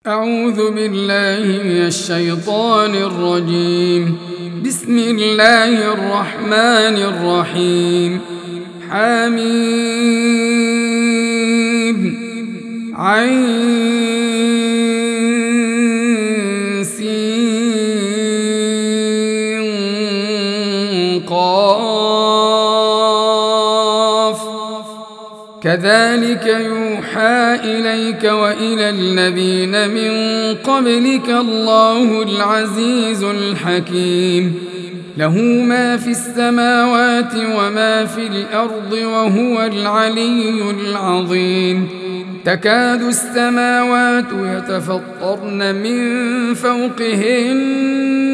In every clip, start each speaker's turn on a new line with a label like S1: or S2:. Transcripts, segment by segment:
S1: أعوذ بالله من الشيطان الرجيم. بسم الله الرحمن الرحيم. حميم عين سين قاف كذلك يوحى إليك وإلى الذين من قبلك الله العزيز الحكيم. له ما في السماوات وما في الأرض وهو العلي العظيم. تكاد السماوات يتفطرن من فوقهن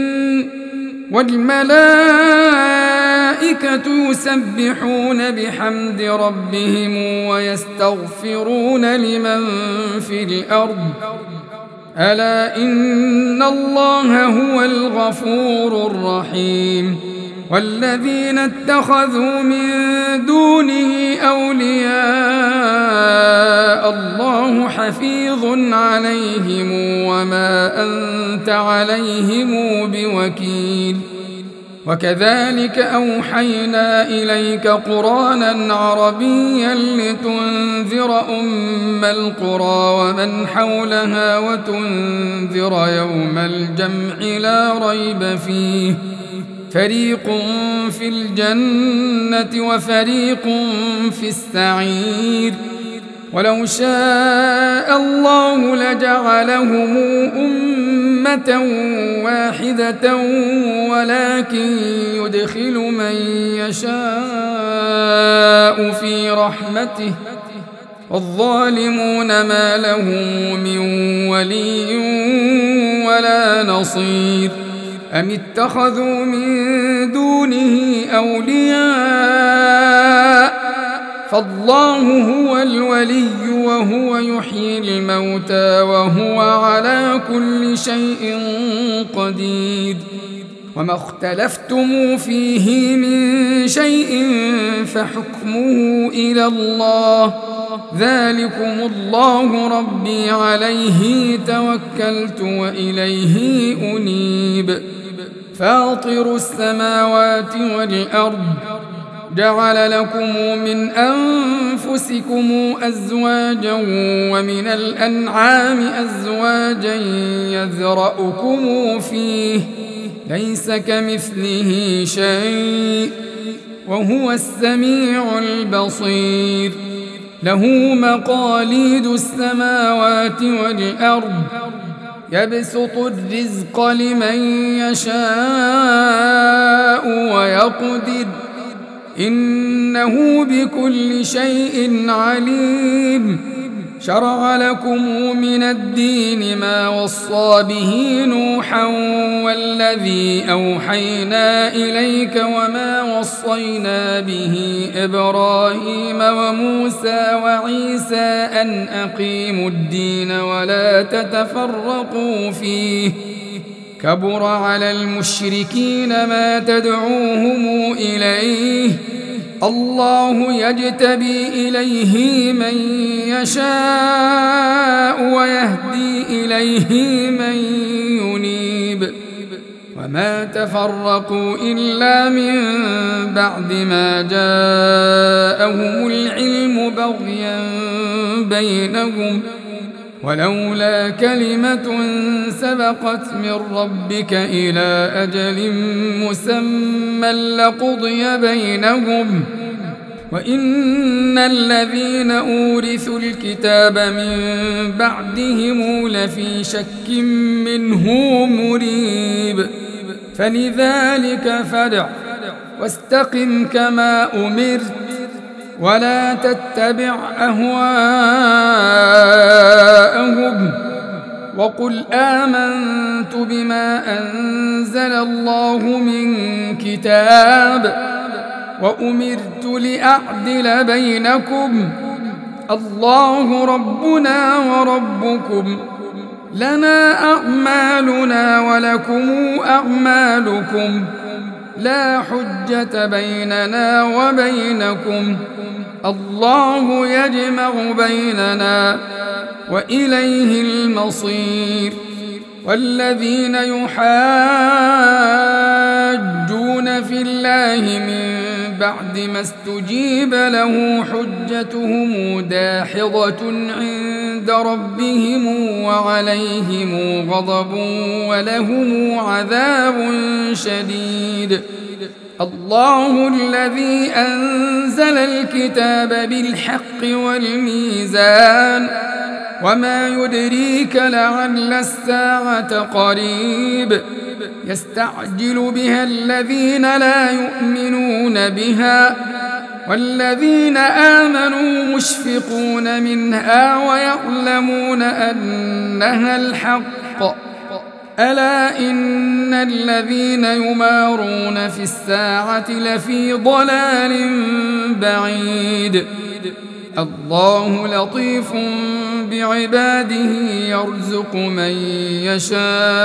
S1: والملائكة يسبحون بحمد ربهم ويستغفرون لمن في الأرض ألا إن الله هو الغفور الرحيم. والذين اتخذوا من دونه أولياء الله حفيظ عليهم وما أنت عليهم بوكيل. وكذلك أوحينا إليك قرآنا عربيا لتنذر أم القرى ومن حولها وتنذر يوم الجمع لا ريب فيه فريق في الجنة وفريق في السعير. ولو شاء الله لجعلهم أمة واحدة ولكن يدخل من يشاء في رحمته والظالمون ما لهم من ولي ولا نصير. أم اتخذوا من دونه أولياء فالله هو الولي وهو يحيي الموتى وهو على كل شيء قدير. وما اختلفتم فيه من شيء فحكمه إلى الله ذلكم الله ربي عليه توكلت وإليه أنيب. فاطر السماوات والأرض جعل لكم من أنفسكم أزواجا ومن الأنعام أزواجا يذرأكم فيه ليس كمثله شيء وهو السميع البصير. له مقاليد السماوات والأرض يبسط الرزق لمن يشاء ويقدر إنه بكل شيء عليم. شرع لكم من الدين ما وصى به نوحا والذي أوحينا إليك وما وصينا به إبراهيم وموسى وعيسى أن أقيموا الدين ولا تتفرقوا فيه كبر على المشركين ما تدعوهم إليه الله يجتبي إليه من يشاء ويهدي إليه من ينيب. وما تفرقوا إلا من بعد ما جاءهم العلم بغيا بينهم ولولا كلمة سبقت من ربك إلى أجل مسمى لقضي بينهم وإن الذين أورثوا الكتاب من بعدهم لفي شك منه مريب. فلذلك فادع واستقم كما أمرت ولا تتبع أهواءهم وقل آمنت بما أنزل الله من كتاب وأمرت لأعدل بينكم الله ربنا وربكم لنا أعمالنا ولكم أعمالكم لا حجة بيننا وبينكم الله يجمع بيننا وإليه المصير. والذين يحاجون في الله من بعد ما استجيب له حجتهم داحضة عند ربهم وعليهم غضب ولهم عذاب شديد. الله الذي أنزل الكتاب بالحق والميزان وما يدريك لعل الساعة قريب. يستعجل بها الذين لا يؤمنون بها والذين آمنوا مشفقون منها ويعلمون أنها الحق. ألا إن الذين يمارون في الساعة لفي ضلال بعيد. الله لطيف بعباده يرزق من يشاء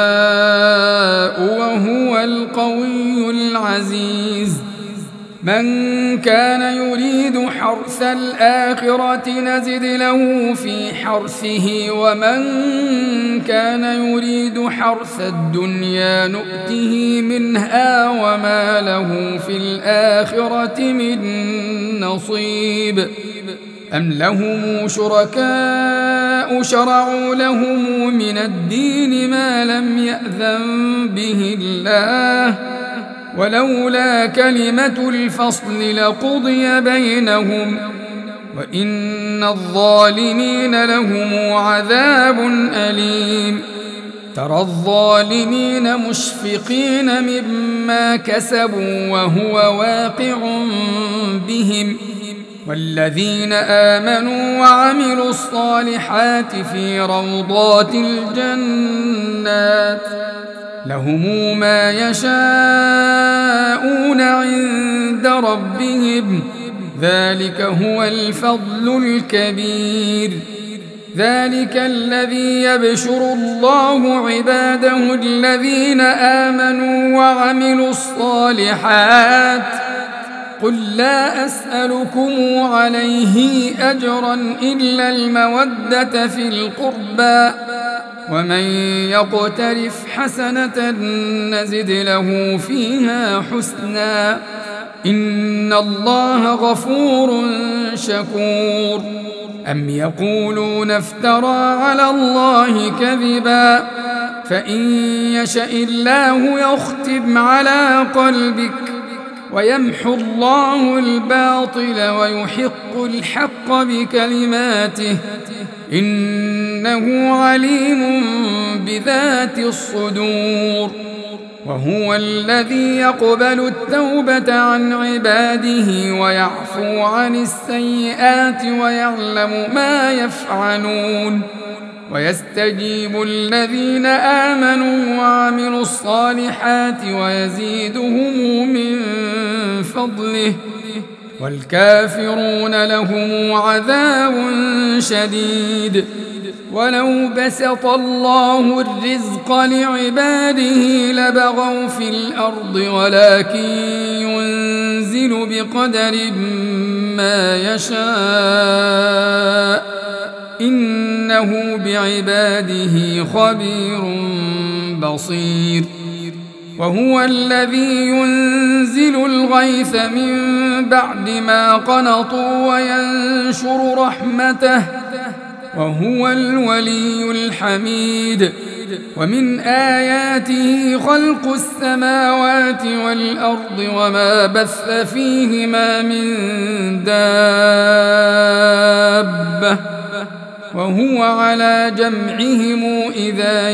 S1: وهو القوي العزيز. من كان يريد حرث الآخرة نزد له في حرثه ومن كان يريد حرث الدنيا نؤته منها وما له في الآخرة من نصيب. أم لهم شركاء شرعوا لهم من الدين ما لم يأذن به الله ولولا كلمة الفصل لقضي بينهم وإن الظالمين لهم عذاب أليم. ترى الظالمين مشفقين مما كسبوا وهو واقع بهم والذين آمنوا وعملوا الصالحات في روضات الجنات لهم ما يشاءون عند ربهم ذلك هو الفضل الكبير. ذلك الذي يبشر الله عباده الذين آمنوا وعملوا الصالحات. قل لا أسألكم عليه أجرا إلا المودة في القربى ومن يقترف حسنة نزد له فيها حسنا إن الله غفور شكور. أم يقولون افترى على الله كذبا فإن يشأ الله يختم على قلبك ويمحو الله الباطل ويحق الحق بكلماته إنه عليم بذات الصدور. وهو الذي يقبل التوبة عن عباده ويعفو عن السيئات ويعلم ما يفعلون ويستجيب الذين آمنوا وعملوا الصالحات ويزيدهم من فضله والكافرون لهم عذاب شديد. ولو بسط الله الرزق لعباده لبغوا في الأرض ولكن ينزل بقدر ما يشاء إنه بعباده خبير بصير. وهو الذي ينزل الغيث من بعد ما قنطوا وينشر رحمته وهو الولي الحميد. ومن آياته خلق السماوات والأرض وما بث فيهما من دابة وهو على جمعهم إذا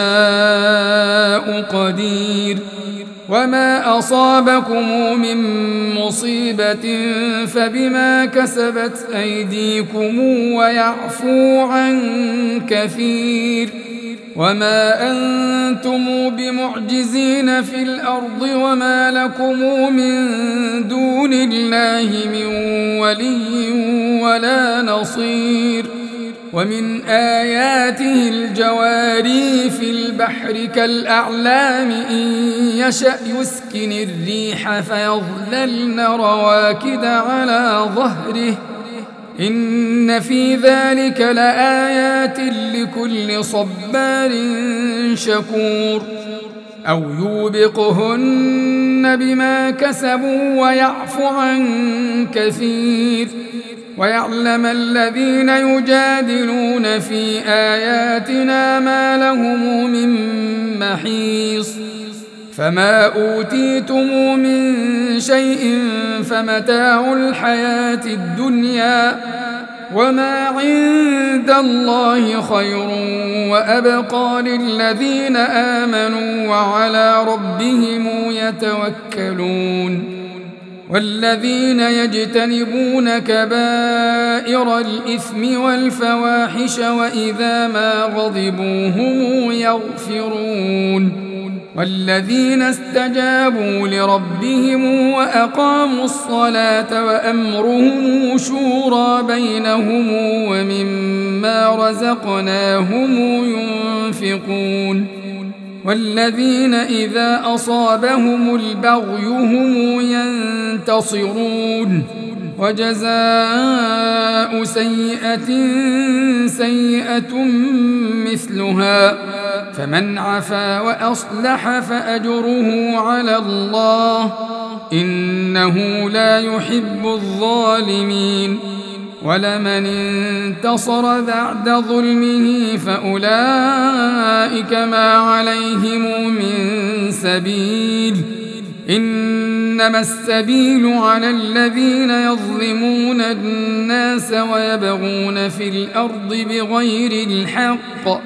S1: يشاء قدير. وما أصابكم من مصيبة فبما كسبت أيديكم ويعفو عن كثير. وما أنتم بمعجزين في الأرض وما لكم من دون الله من ولي ولا نصير. ومن آياته الجواري في البحر كالأعلام إن يشأ يسكن الريح فيظللن رواكد على ظهره إن في ذلك لآيات لكل صبار شكور أو يوبقهن بما كسبوا ويعفو عن كثير ويعلم الذين يجادلون في آياتنا ما لهم من محيص فما أوتيتم من شيء فمتاع الحياة الدنيا وما عند الله خير وأبقى للذين آمنوا وعلى ربهم يتوكلون والذين يجتنبون كبائر الإثم والفواحش وإذا ما غضبوا هم يغفرون والذين استجابوا لربهم وأقاموا الصلاة وأمرهم شورى بينهم ومما رزقناهم ينفقون والذين إذا أصابهم البغي هم ينتصرون وجزاء سيئة سيئة مثلها فمن عفا وأصلح فأجره على الله إنه لا يحب الظالمين ولمن انتصر بعد ظلمه فأولئك ما عليهم من سبيل إنما السبيل على الذين يظلمون الناس ويبغون في الأرض بغير الحق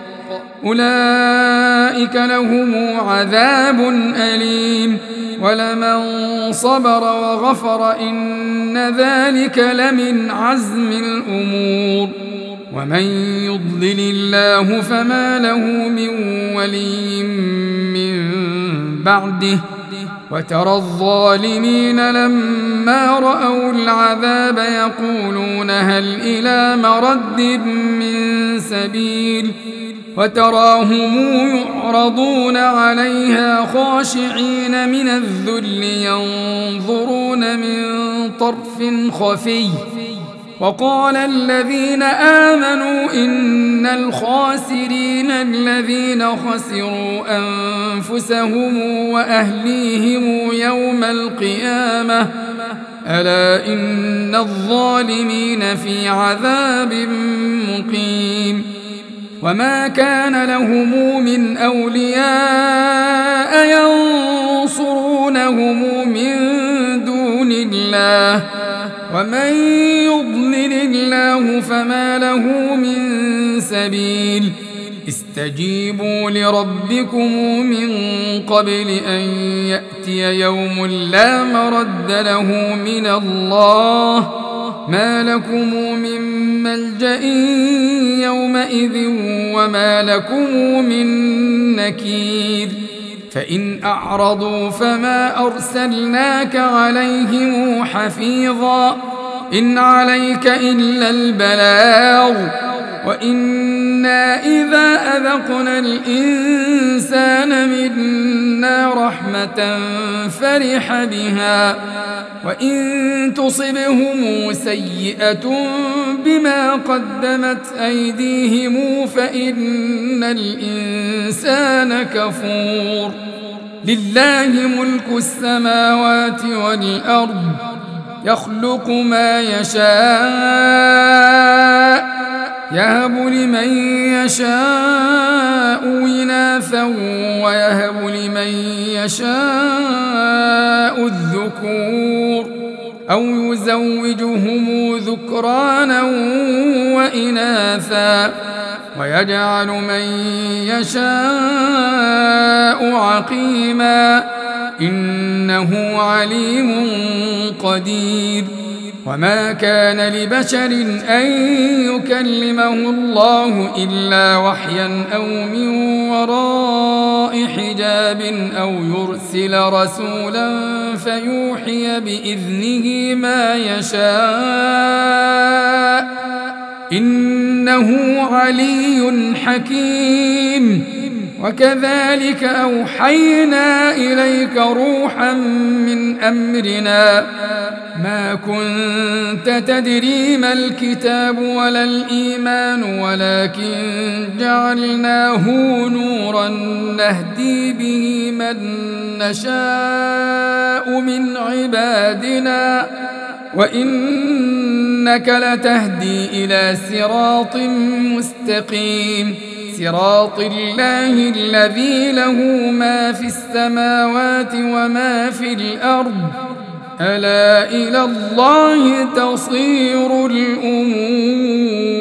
S1: أولئك لهم عذاب أليم ولمن صبر وغفر إن ذلك لمن عزم الأمور ومن يضلل الله فما له من ولي من بعده وترى الظالمين لما رأوا العذاب يقولون هل إلى مرد من سبيل وتراهم يعرضون عليها خاشعين من الذل ينظرون من طرف خفي وقال الذين آمنوا إن الخاسرين الذين خسروا أنفسهم وأهليهم يوم القيامة ألا إن الظالمين في عذاب مقيم وما كان لهم من أولياء ينصرونهم من دون الله ومن يضلل الله فما له من سبيل استجيبوا لربكم من قبل أن يأتي يوم لا مرد له من الله ما لكم من ملجأ يومئذ وما لكم من نكير فإن أعرضوا فما أرسلناك عليهم حفيظا إن عليك إلا البلاغ وإنا إذا أذقنا الإنسان منا رحمة فرح بها وإن تصبهم سيئة بما قدمت أيديهم فإن الإنسان كفور لله ملك السماوات والأرض يخلق ما يشاء يهب لمن يشاء إناثا ويهب لمن يشاء الذكور أو يزوجهم ذكرانا وإناثا ويجعل من يشاء عقيما إنه عليم قدير وما كان لبشر أن يكلمه الله إلا وحيا أو من وراء حجاب أو يرسل رسولا فيوحي بإذنه ما يشاء إنه علي حكيم وكذلك أوحينا إليك روحا من أمرنا ما كنت تدري ما الكتاب ولا الإيمان ولكن جعلناه نورا نهدي به من نشاء من عبادنا وإنك لتهدي إلى صراط مستقيم صراط الله الذي له ما في السماوات وما في الأرض ألا إلى الله تصير الأمور.